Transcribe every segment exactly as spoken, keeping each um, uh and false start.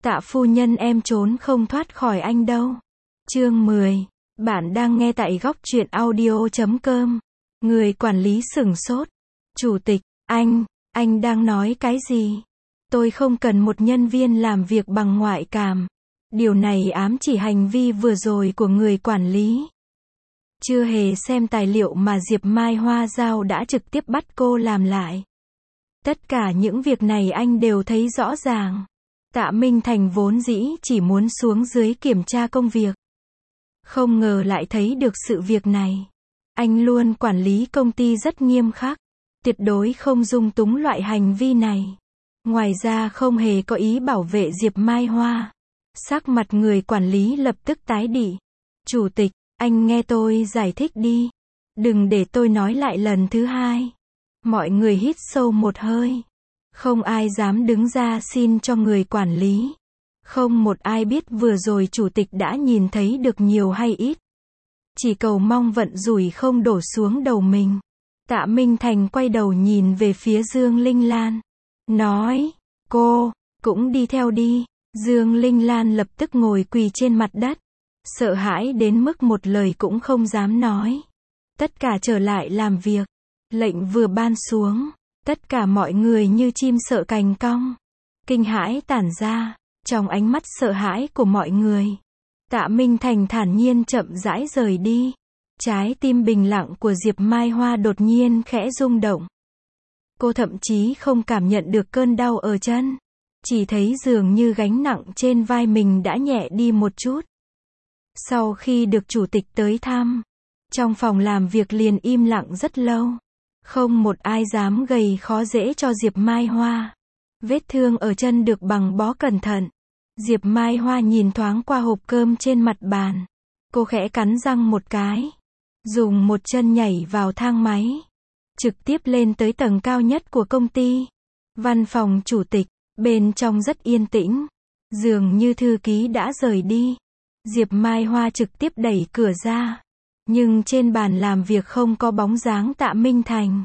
Tạ phu nhân em trốn không thoát khỏi anh đâu. Chương mười. Bạn đang nghe tại góc truyện audio chấm com. Người quản lý sửng sốt. Chủ tịch, anh, anh đang nói cái gì? Tôi không cần một nhân viên làm việc bằng ngoại cảm. Điều này ám chỉ hành vi vừa rồi của người quản lý. Chưa hề xem tài liệu mà Diệp Mai Hoa giao đã trực tiếp bắt cô làm lại. Tất cả những việc này anh đều thấy rõ ràng. Tạ Minh Thành vốn dĩ chỉ muốn xuống dưới kiểm tra công việc. Không ngờ lại thấy được sự việc này. Anh luôn quản lý công ty rất nghiêm khắc. Tuyệt đối không dung túng loại hành vi này. Ngoài ra không hề có ý bảo vệ Diệp Mai Hoa. Sắc mặt người quản lý lập tức tái đi. Chủ tịch, anh nghe tôi giải thích đi. Đừng để tôi nói lại lần thứ hai. Mọi người hít sâu một hơi. Không ai dám đứng ra xin cho người quản lý. Không một ai biết vừa rồi chủ tịch đã nhìn thấy được nhiều hay ít. Chỉ cầu mong vận rủi không đổ xuống đầu mình. Tạ Minh Thành quay đầu nhìn về phía Dương Linh Lan. Nói, cô, cũng đi theo đi. Dương Linh Lan lập tức ngồi quỳ trên mặt đất. Sợ hãi đến mức một lời cũng không dám nói. Tất cả trở lại làm việc. Lệnh vừa ban xuống. Tất cả mọi người như chim sợ cành cong. Kinh hãi tản ra. Trong ánh mắt sợ hãi của mọi người. Tạ Minh Thành thản nhiên chậm rãi rời đi. Trái tim bình lặng của Diệp Mai Hoa đột nhiên khẽ rung động. Cô thậm chí không cảm nhận được cơn đau ở chân. Chỉ thấy dường như gánh nặng trên vai mình đã nhẹ đi một chút. Sau khi được chủ tịch tới thăm, trong phòng làm việc liền im lặng rất lâu. Không một ai dám gây khó dễ cho Diệp Mai Hoa. Vết thương ở chân được băng bó cẩn thận. Diệp Mai Hoa nhìn thoáng qua hộp cơm trên mặt bàn. Cô khẽ cắn răng một cái. Dùng một chân nhảy vào thang máy. Trực tiếp lên tới tầng cao nhất của công ty. Văn phòng chủ tịch. Bên trong rất yên tĩnh. Dường như thư ký đã rời đi. Diệp Mai Hoa trực tiếp đẩy cửa ra. Nhưng trên bàn làm việc không có bóng dáng Tạ Minh Thành.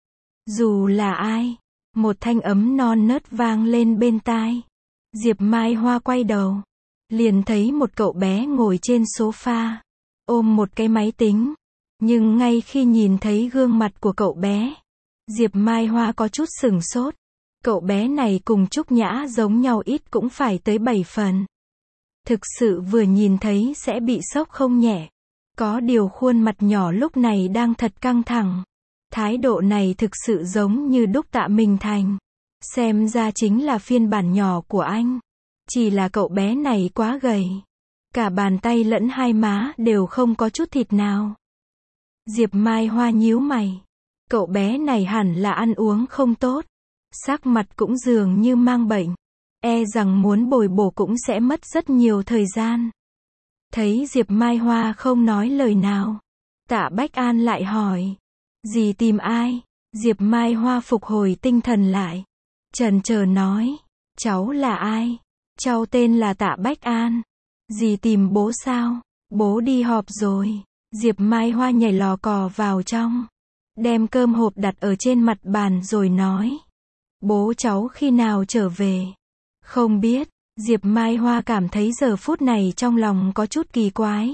Dù là ai, một thanh ấm non nớt vang lên bên tai. Diệp Mai Hoa quay đầu. Liền thấy một cậu bé ngồi trên sofa. Ôm một cái máy tính. Nhưng ngay khi nhìn thấy gương mặt của cậu bé, Diệp Mai Hoa có chút sửng sốt. Cậu bé này cùng Trúc Nhã giống nhau ít cũng phải tới bảy phần. Thực sự vừa nhìn thấy sẽ bị sốc không nhẹ. Có điều khuôn mặt nhỏ lúc này đang thật căng thẳng. Thái độ này thực sự giống như đúc Tạ Minh Thành. Xem ra chính là phiên bản nhỏ của anh. Chỉ là cậu bé này quá gầy. Cả bàn tay lẫn hai má đều không có chút thịt nào. Diệp Mai Hoa nhíu mày. Cậu bé này hẳn là ăn uống không tốt. Sắc mặt cũng dường như mang bệnh. E rằng muốn bồi bổ cũng sẽ mất rất nhiều thời gian. Thấy Diệp Mai Hoa không nói lời nào. Tạ Bách An lại hỏi. Dì tìm ai? Diệp Mai Hoa phục hồi tinh thần lại. Chần chờ nói. Cháu là ai? Cháu tên là Tạ Bách An. Dì tìm bố sao? Bố đi họp rồi. Diệp Mai Hoa nhảy lò cò vào trong. Đem cơm hộp đặt ở trên mặt bàn rồi nói. Bố cháu khi nào trở về? Không biết. Diệp Mai Hoa cảm thấy giờ phút này trong lòng có chút kỳ quái.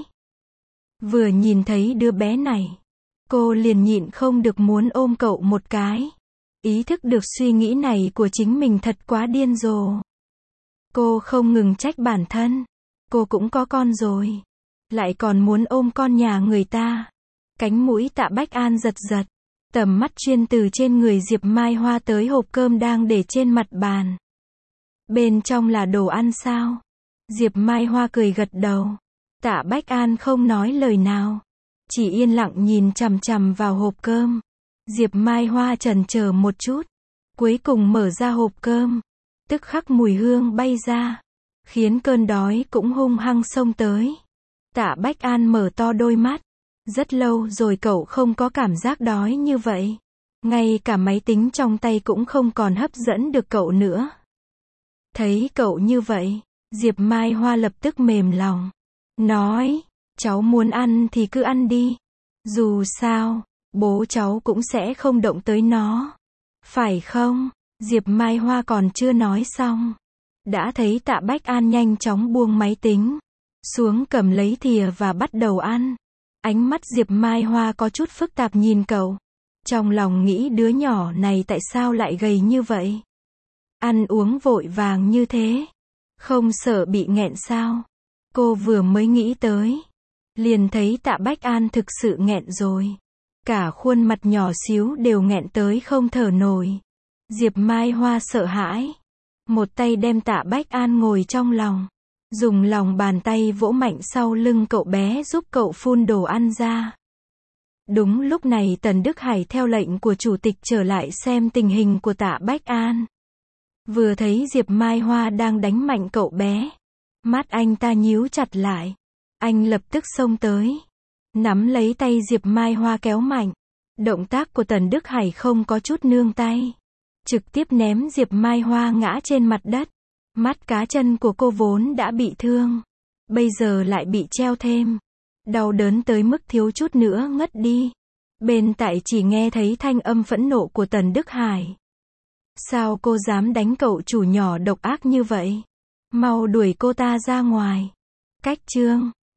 Vừa nhìn thấy đứa bé này, cô liền nhịn không được muốn ôm cậu một cái. Ý thức được suy nghĩ này của chính mình thật quá điên rồ. Cô không ngừng trách bản thân. Cô cũng có con rồi. Lại còn muốn ôm con nhà người ta. Cánh mũi Tạ Bách An giật giật. Tầm mắt chuyên từ trên người Diệp Mai Hoa tới hộp cơm đang để trên mặt bàn. Bên trong là đồ ăn sao? Diệp Mai Hoa cười gật đầu. Tạ Bách An không nói lời nào. Chỉ yên lặng nhìn chằm chằm vào hộp cơm. Diệp Mai Hoa chần chờ một chút. Cuối cùng mở ra hộp cơm. Tức khắc mùi hương bay ra. Khiến cơn đói cũng hung hăng xông tới. Tạ Bách An mở to đôi mắt. Rất lâu rồi cậu không có cảm giác đói như vậy. Ngay cả máy tính trong tay cũng không còn hấp dẫn được cậu nữa. Thấy cậu như vậy, Diệp Mai Hoa lập tức mềm lòng. Nói, cháu muốn ăn thì cứ ăn đi. Dù sao, bố cháu cũng sẽ không động tới nó. Phải không? Diệp Mai Hoa còn chưa nói xong. Đã thấy Tạ Bách An nhanh chóng buông máy tính xuống, cầm lấy thìa và bắt đầu ăn. Ánh mắt Diệp Mai Hoa có chút phức tạp nhìn cậu. Trong lòng nghĩ đứa nhỏ này tại sao lại gầy như vậy? Ăn uống vội vàng như thế. Không sợ bị nghẹn sao? Cô vừa mới nghĩ tới. Liền thấy Tạ Bách An thực sự nghẹn rồi. Cả khuôn mặt nhỏ xíu đều nghẹn tới không thở nổi. Diệp Mai Hoa sợ hãi. Một tay đem Tạ Bách An ngồi trong lòng. Dùng lòng bàn tay vỗ mạnh sau lưng cậu bé giúp cậu phun đồ ăn ra. Đúng lúc này Tần Đức Hải theo lệnh của chủ tịch trở lại xem tình hình của Tạ Bách An. Vừa thấy Diệp Mai Hoa đang đánh mạnh cậu bé. Mắt anh ta nhíu chặt lại. Anh lập tức xông tới. Nắm lấy tay Diệp Mai Hoa kéo mạnh. Động tác của Tần Đức Hải không có chút nương tay. Trực tiếp ném Diệp Mai Hoa ngã trên mặt đất. Mắt cá chân của cô vốn đã bị thương. Bây giờ lại bị treo thêm. Đau đớn tới mức thiếu chút nữa ngất đi. Bên tại chỉ nghe thấy thanh âm phẫn nộ của Tần Đức Hải. Sao cô dám đánh cậu chủ nhỏ độc ác như vậy? Mau đuổi cô ta ra ngoài. Cách chương